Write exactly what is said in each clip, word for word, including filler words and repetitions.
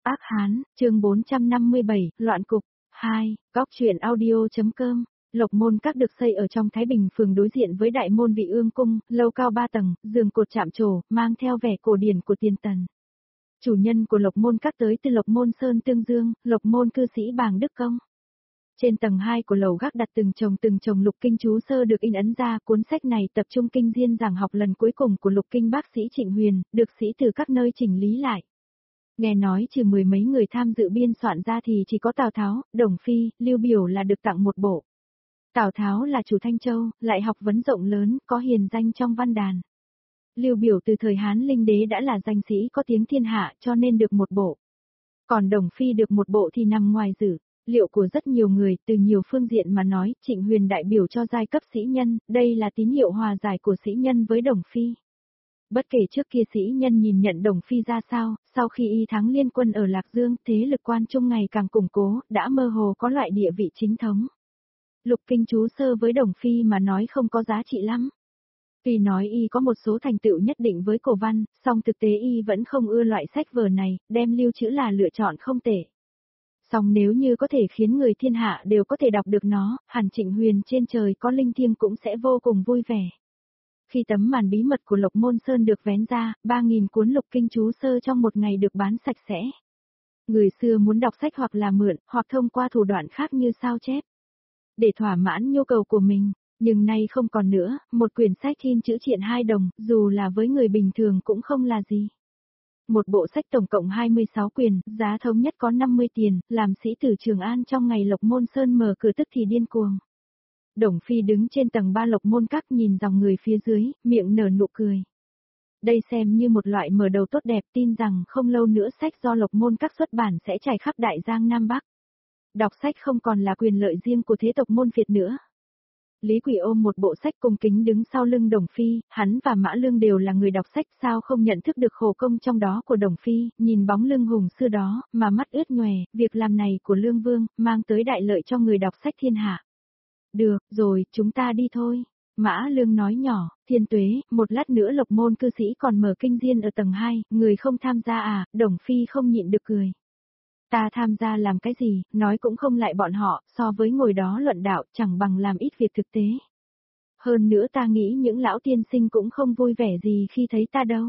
Ác Hán, chương bốn trăm năm mươi bảy, Loạn cục. hai. Góc truyện audio.com. Lộc Môn Các được xây ở trong Thái Bình phường đối diện với Đại Môn Vị Ương Cung, lâu cao ba tầng, giường cột chạm trổ, mang theo vẻ cổ điển của tiền tần. Chủ nhân của Lộc Môn Các tới từ Lộc Môn Sơn Tương Dương, Lộc Môn cư sĩ Bàng Đức Công. Trên tầng hai của lầu gác đặt từng chồng từng chồng lục kinh chú sơ được in ấn ra, cuốn sách này tập trung kinh diên giảng học lần cuối cùng của lục kinh bác sĩ Trịnh Huyền, được sĩ từ các nơi chỉnh lý lại. Nghe nói trừ mười mấy người tham dự biên soạn ra thì chỉ có Tào Tháo, Đồng Phi, Lưu Biểu là được tặng một bộ. Tào Tháo là chủ Thanh Châu, lại học vấn rộng lớn, có hiền danh trong văn đàn. Lưu Biểu từ thời Hán Linh Đế đã là danh sĩ có tiếng thiên hạ cho nên được một bộ. Còn Đồng Phi được một bộ thì nằm ngoài dự liệu của rất nhiều người, từ nhiều phương diện mà nói, Trịnh Huyền đại biểu cho giai cấp sĩ nhân, đây là tín hiệu hòa giải của sĩ nhân với Đồng Phi. Bất kể trước kia sĩ nhân nhìn nhận Đồng Phi ra sao, sau khi y thắng liên quân ở Lạc Dương, thế lực quan trung ngày càng củng cố, đã mơ hồ có loại địa vị chính thống. Lục kinh chú sơ với Đồng Phi mà nói không có giá trị lắm. Tuy nói y có một số thành tựu nhất định với cổ văn, song thực tế y vẫn không ưa loại sách vở này, đem lưu trữ là lựa chọn không tệ. Song nếu như có thể khiến người thiên hạ đều có thể đọc được nó, hẳn Trịnh Huyền trên trời có linh thiêng cũng sẽ vô cùng vui vẻ. Khi tấm màn bí mật của Lộc Môn Sơn được vén ra, ba nghìn cuốn lục kinh chú sơ trong một ngày được bán sạch sẽ. Người xưa muốn đọc sách hoặc là mượn, hoặc thông qua thủ đoạn khác như sao chép, để thỏa mãn nhu cầu của mình, nhưng nay không còn nữa, một quyển sách in chữ triện hai đồng, dù là với người bình thường cũng không là gì. Một bộ sách tổng cộng hai mươi sáu quyển, giá thống nhất có năm mươi tiền, làm sĩ tử Trường An trong ngày Lộc Môn Sơn mở cửa tức thì điên cuồng. Đồng Phi đứng trên tầng ba Lộc Môn Các nhìn dòng người phía dưới, miệng nở nụ cười. Đây xem như một loại mở đầu tốt đẹp, tin rằng không lâu nữa sách do Lộc Môn Các xuất bản sẽ trải khắp Đại Giang Nam Bắc. Đọc sách không còn là quyền lợi riêng của thế tộc môn Việt nữa. Lý Quỳ ôm một bộ sách cung kính đứng sau lưng Đồng Phi, hắn và Mã Lương đều là người đọc sách, sao không nhận thức được khổ công trong đó của Đồng Phi, nhìn bóng lưng hùng xưa đó, mà mắt ướt nhòe, việc làm này của Lương Vương, mang tới đại lợi cho người đọc sách thiên hạ. Được, rồi, chúng ta đi thôi. Mã Lương nói nhỏ, Thiên Tuế, một lát nữa Lộc Môn cư sĩ còn mở kinh diên ở tầng hai, người không tham gia à, Đồng Phi không nhịn được cười. Ta tham gia làm cái gì, nói cũng không lại bọn họ, so với ngồi đó luận đạo, chẳng bằng làm ít việc thực tế. Hơn nữa ta nghĩ những lão tiên sinh cũng không vui vẻ gì khi thấy ta đâu.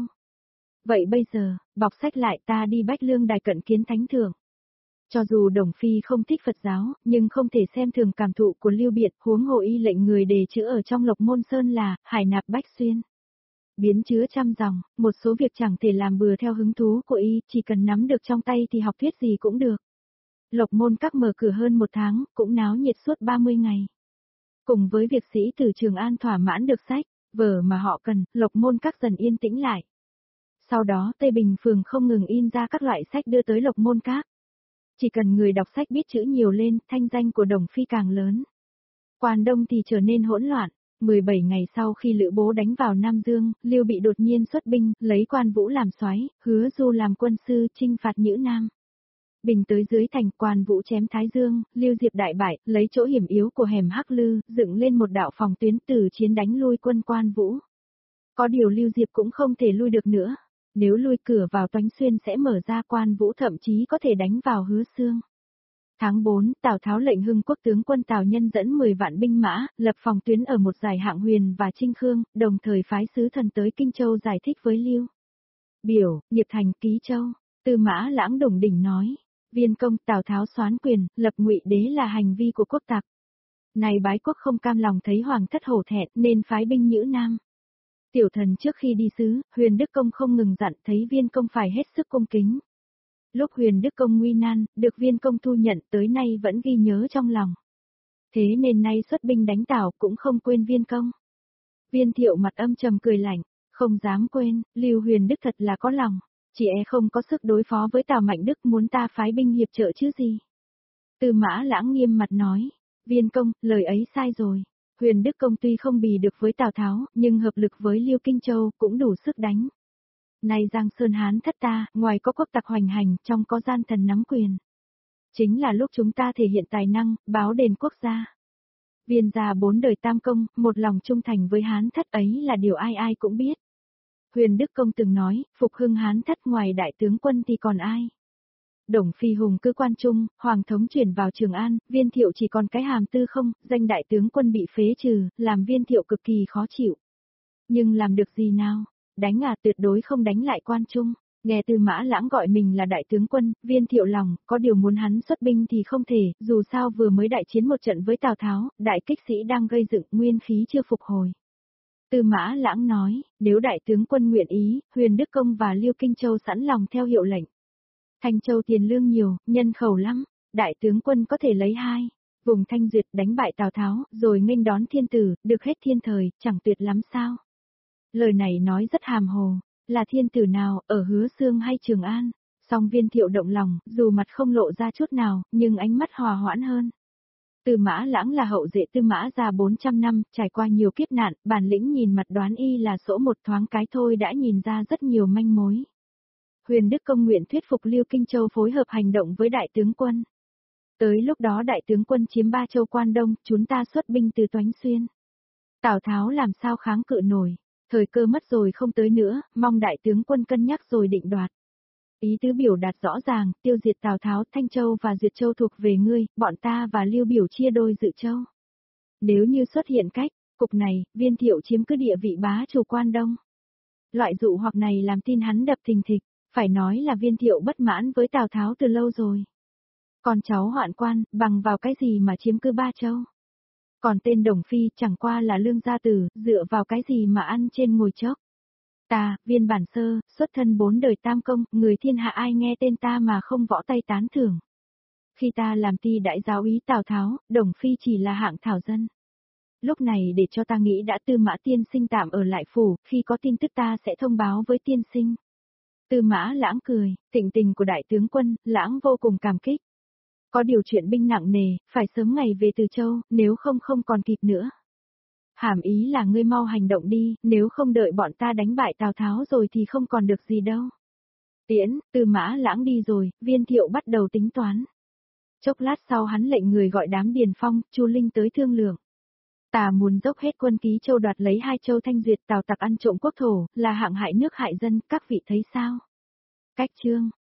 Vậy bây giờ, bọc sách lại ta đi Bách Lương Đài cận kiến thánh thượng. Cho dù Đồng Phi không thích Phật giáo, nhưng không thể xem thường cảm thụ của Lưu Biện, huống hồ y lệnh người đề chữ ở trong Lộc Môn Sơn là, Hải Nạp Bách Xuyên. Biến chứa trăm dòng, một số việc chẳng thể làm bừa theo hứng thú của y, chỉ cần nắm được trong tay thì học thuyết gì cũng được. Lộc Môn Các mở cửa hơn một tháng, cũng náo nhiệt suốt ba mươi ngày. Cùng với việc sĩ tử Trường An thỏa mãn được sách, vở mà họ cần, Lộc Môn Các dần yên tĩnh lại. Sau đó Tây Bình phường không ngừng in ra các loại sách đưa tới Lộc Môn Các. Chỉ cần người đọc sách biết chữ nhiều lên, thanh danh của Đồng Phi càng lớn. Quan Đông thì trở nên hỗn loạn. mười bảy ngày sau khi Lữ Bố đánh vào Nam Dương, Lưu Bị đột nhiên xuất binh, lấy Quan Vũ làm soái, Hứa Du làm quân sư, chinh phạt Nhữ Nam. Bình tới dưới thành, Quan Vũ chém Thái Dương, Lưu Diệp đại bại, lấy chỗ hiểm yếu của hẻm Hắc Lư, dựng lên một đạo phòng tuyến từ chiến đánh lui quân Quan Vũ. Có điều Lưu Diệp cũng không thể lui được nữa. Nếu lui cửa vào Toánh Xuyên sẽ mở ra, Quan Vũ thậm chí có thể đánh vào Hứa Xương. Tháng bốn, Tào Tháo lệnh Hưng Quốc tướng quân Tào Nhân dẫn mười vạn binh mã, lập phòng tuyến ở một dải Hạng Huyền và Trinh Khương, đồng thời phái sứ thần tới Kinh Châu giải thích với Lưu Biểu, Nghiệp Thành, Ký Châu. Tư Mã Lãng đủng đỉnh nói, Viên công Tào Tháo soán quyền, lập Ngụy Đế là hành vi của quốc tặc. Này bái quốc không cam lòng thấy hoàng thất hổ thẹn nên phái binh Nhữ Nam. Tiểu thần trước khi đi sứ, Huyền Đức Công không ngừng dặn thấy Viên công phải hết sức cung kính. Lúc Huyền Đức Công nguy nan, được Viên công thu nhận tới nay vẫn ghi nhớ trong lòng. Thế nên nay xuất binh đánh Tào cũng không quên Viên công. Viên Thiệu mặt âm trầm cười lạnh, không dám quên, Lưu Huyền Đức thật là có lòng, chỉ e không có sức đối phó với Tào Mạnh Đức, muốn ta phái binh hiệp trợ chứ gì. Tư Mã Lãng nghiêm mặt nói, Viên công, lời ấy sai rồi. Huyền Đức Công tuy không bì được với Tào Tháo, nhưng hợp lực với Liêu Kinh Châu cũng đủ sức đánh. Nay Giang Sơn Hán thất ta, ngoài có quốc tặc hoành hành, trong có gian thần nắm quyền. Chính là lúc chúng ta thể hiện tài năng, báo đền quốc gia. Viên gia bốn đời tam công, một lòng trung thành với Hán thất ấy là điều ai ai cũng biết. Huyền Đức Công từng nói, phục hưng Hán thất ngoài đại tướng quân thì còn ai. Đồng Phi Hùng cứ quan trung, Hoàng thống chuyển vào Trường An, Viên Thiệu chỉ còn cái hàm tư không, danh đại tướng quân bị phế trừ, làm Viên Thiệu cực kỳ khó chịu. Nhưng làm được gì nào? Đánh à, tuyệt đối không đánh lại quan trung. Nghe Tư Mã Lãng gọi mình là đại tướng quân, Viên Thiệu lòng, có điều muốn hắn xuất binh thì không thể, dù sao vừa mới đại chiến một trận với Tào Tháo, đại kích sĩ đang gây dựng, nguyên khí chưa phục hồi. Tư Mã Lãng nói, nếu đại tướng quân nguyện ý, Huyền Đức Công và Liêu Kinh Châu sẵn lòng theo hiệu lệnh. Thanh Châu tiền lương nhiều, nhân khẩu lắm, đại tướng quân có thể lấy hai. Vùng Thanh Duyệt đánh bại Tào Tháo, rồi nghênh đón thiên tử, được hết thiên thời, chẳng tuyệt lắm sao? Lời này nói rất hàm hồ, là thiên tử nào, ở Hứa Xương hay Trường An? Song Viên Thiệu động lòng, dù mặt không lộ ra chút nào, nhưng ánh mắt hòa hoãn hơn. Tư Mã Lãng là hậu duệ Tư Mã gia bốn trăm năm, trải qua nhiều kiếp nạn, bản lĩnh nhìn mặt đoán y là sỗ một thoáng cái thôi đã nhìn ra rất nhiều manh mối. Huyền Đức Công nguyện thuyết phục Liêu Kinh Châu phối hợp hành động với đại tướng quân. Tới lúc đó đại tướng quân chiếm ba châu Quan Đông, chúng ta xuất binh từ Toánh Xuyên. Tào Tháo làm sao kháng cự nổi, thời cơ mất rồi không tới nữa, mong đại tướng quân cân nhắc rồi định đoạt. Ý tứ biểu đạt rõ ràng, tiêu diệt Tào Tháo, Thanh Châu và Duyệt Châu thuộc về ngươi, bọn ta và Liêu Biểu chia đôi Dự Châu. Nếu như xuất hiện cách, cục này, Viên Thiệu chiếm cứ địa vị bá chủ Quan Đông. Loại dụ hoặc này làm tin hắn đập thình thịch, phải nói là Viên Thiệu bất mãn với Tào Tháo từ lâu rồi. Còn cháu Hoạn Quan, bằng vào cái gì mà chiếm cứ ba châu? Còn tên Đồng Phi chẳng qua là lương gia tử, dựa vào cái gì mà ăn trên ngồi chốc? Ta, Viên Bản Sơ, xuất thân bốn đời tam công, người thiên hạ ai nghe tên ta mà không võ tay tán thưởng. Khi ta làm ti đại giáo úy Tào Tháo, Đồng Phi chỉ là hạng thảo dân. Lúc này để cho ta nghĩ đã Tư Mã tiên sinh tạm ở lại phủ, khi có tin tức ta sẽ thông báo với tiên sinh. Tư Mã Lãng cười, thịnh tình của đại tướng quân, Lãng vô cùng cảm kích. Có điều chuyện binh nặng nề, phải sớm ngày về Từ Châu, nếu không không còn kịp nữa. Hàm ý là ngươi mau hành động đi, nếu không đợi bọn ta đánh bại Tào Tháo rồi thì không còn được gì đâu. Tiễn, Tư Mã Lãng đi rồi, Viên Thiệu bắt đầu tính toán. Chốc lát sau hắn lệnh người gọi đám Điền Phong, Chu Linh tới thương lượng. Ta muốn dốc hết quân Ký Châu đoạt lấy hai châu Thanh Duyệt, Tào tặc ăn trộm quốc thổ, là hạng hại nước hại dân, các vị thấy sao? Cách chương